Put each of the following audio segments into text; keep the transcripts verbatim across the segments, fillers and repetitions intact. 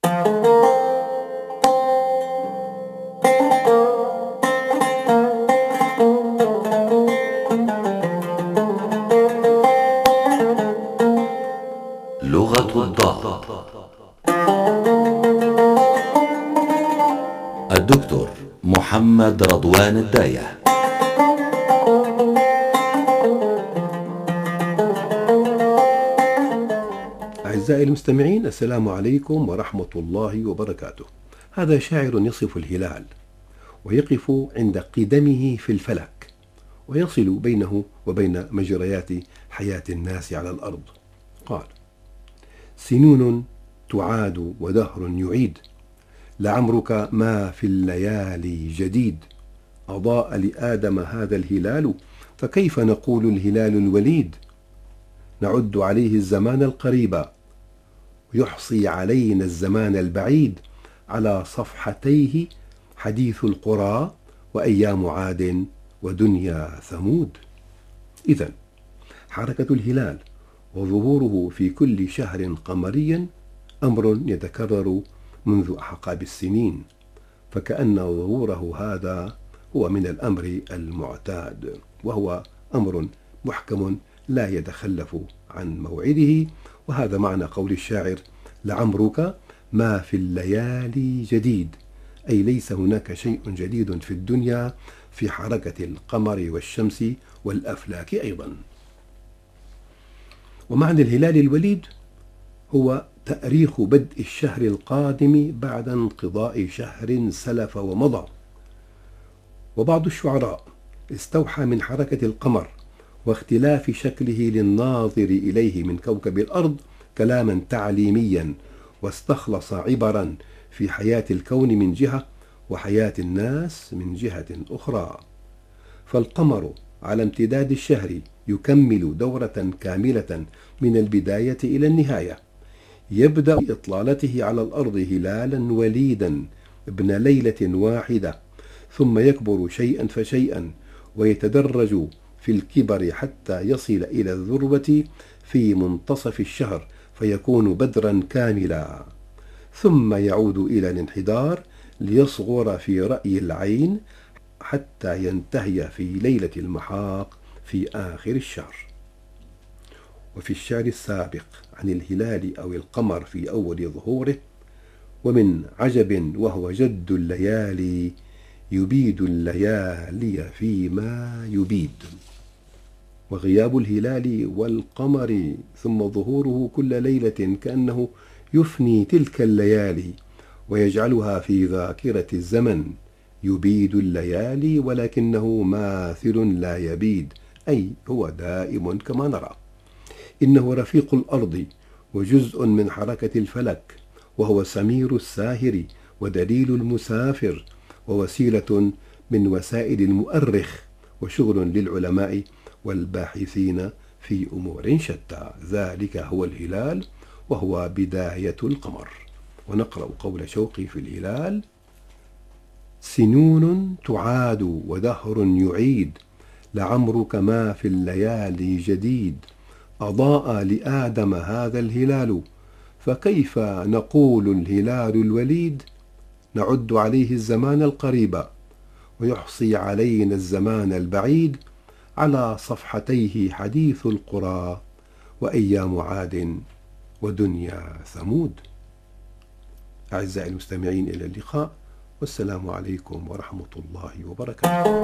لغة الضاد. الدكتور محمد رضوان الداية. أعزائي المستمعين، السلام عليكم ورحمة الله وبركاته. هذا شاعر يصف الهلال ويقف عند قدمه في الفلك، ويصل بينه وبين مجريات حياة الناس على الأرض. قال: سنون تعاد ودهر يعيد، لعمرك ما في الليالي جديد. أضاء لآدم هذا الهلال، فكيف نقول الهلال الوليد؟ نعد عليه الزمان القريب، ويحصي علينا الزمان البعيد. على صفحتيه حديث القرى، وأيام عاد ودنيا ثمود. إذن حركة الهلال وظهوره في كل شهر قمري أمر يتكرر منذ أحقاب السنين، فكأن ظهوره هذا هو من الأمر المعتاد، وهو أمر محكم لا يتخلف عن موعده. وهذا معنى قول الشاعر: لعمرك ما في الليالي جديد، أي ليس هناك شيء جديد في الدنيا في حركة القمر والشمس والأفلاك أيضا. ومعنى الهلال الوليد هو تأريخ بدء الشهر القادم بعد انقضاء شهر سلف ومضى. وبعض الشعراء استوحى من حركة القمر واختلاف شكله للناظر إليه من كوكب الأرض كلاما تعليميا، واستخلص عبرا في حياة الكون من جهة، وحياة الناس من جهة أخرى. فالقمر على امتداد الشهر يكمل دورة كاملة من البداية إلى النهاية، يبدأ بإطلالته على الأرض هلالا وليدا ابن ليلة واحدة، ثم يكبر شيئا فشيئا ويتدرج في الكبر حتى يصل إلى الذروة في منتصف الشهر، فيكون بدرا كاملا، ثم يعود إلى الانحدار ليصغر في رأي العين حتى ينتهي في ليلة المحاق في آخر الشهر. وفي الشعر السابق عن الهلال أو القمر في أول ظهوره: ومن عجب وهو جد الليالي، يبيد الليالي فيما يبيد. وغياب الهلال والقمر ثم ظهوره كل ليلة كأنه يفني تلك الليالي ويجعلها في ذاكرة الزمن. يبيد الليالي ولكنه ماثل لا يبيد، أي هو دائم كما نرى. إنه رفيق الأرض وجزء من حركة الفلك، وهو سمير الساهر ودليل المسافر، ووسيلة من وسائل المؤرخ، وشغل للعلماء والباحثين في أمور شتى. ذلك هو الهلال، وهو بداية القمر. ونقرأ قول شوقي في الهلال: سنون تعاد ودهر يعيد، لعمرك ما في الليالي جديد. أضاء لآدم هذا الهلال، فكيف نقول الهلال الوليد؟ نعد عليه الزمان القريب، ويحصي علينا الزمان البعيد. على صفحتيه حديث القرى، وأيام عاد ودنيا ثمود. أعزائي المستمعين، إلى اللقاء، والسلام عليكم ورحمة الله وبركاته.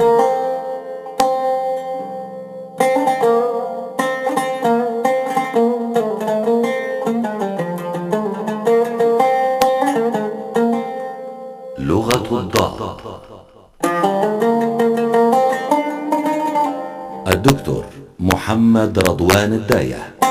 لغة الضاد. الدكتور محمد رضوان الداية.